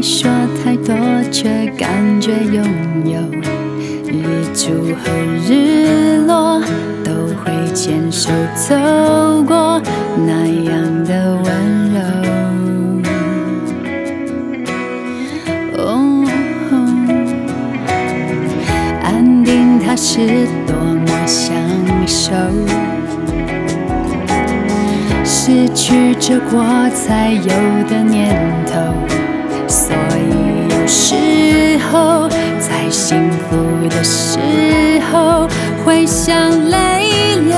说太多，却感觉拥有。日出和日落都会牵手走过，那样的温柔。安定它是多么享受，失去着过才有的念头，所以有时候在幸福的时候会想泪流。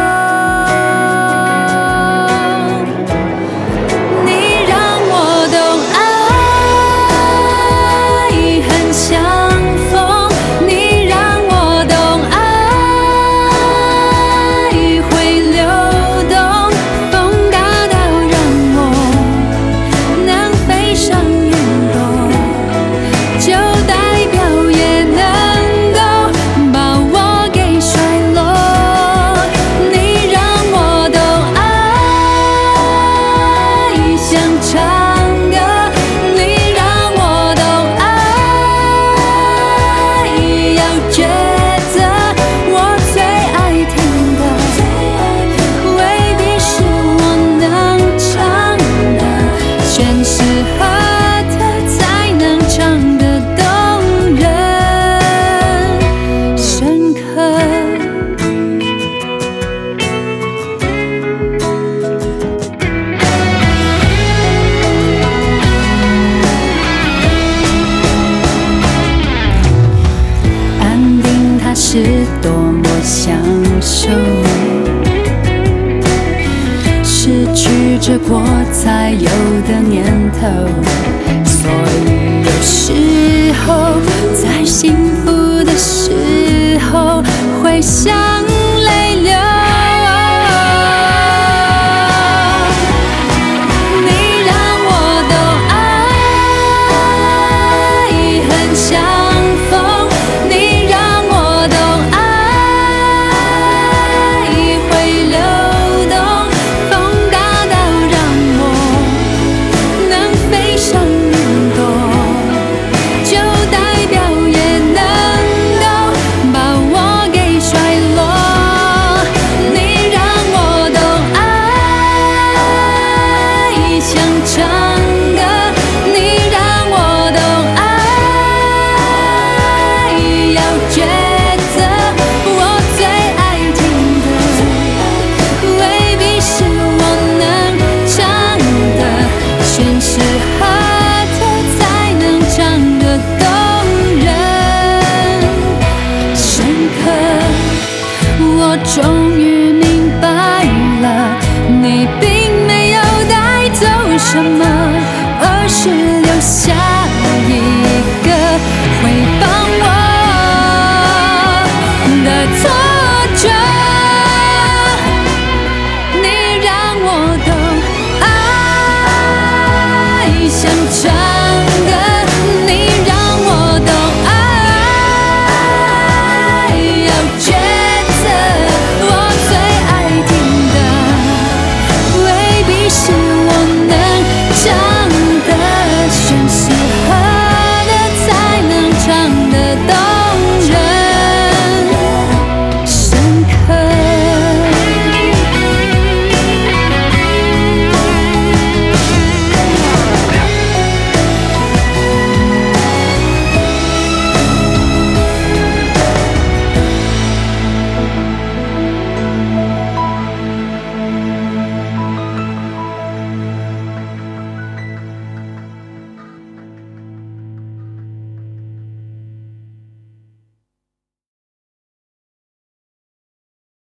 你让我懂爱很像风，你让我懂爱会流动，风大到让我能飞上云朵，就代表也能够把我给甩落。你让我懂爱像唱歌，你让我懂爱要抉择，我最爱听的未必是我能唱的，全适合的才能唱得动人深刻。安定它是多么享受，失去着过才有的念头，所以有时候在幸福的时候会想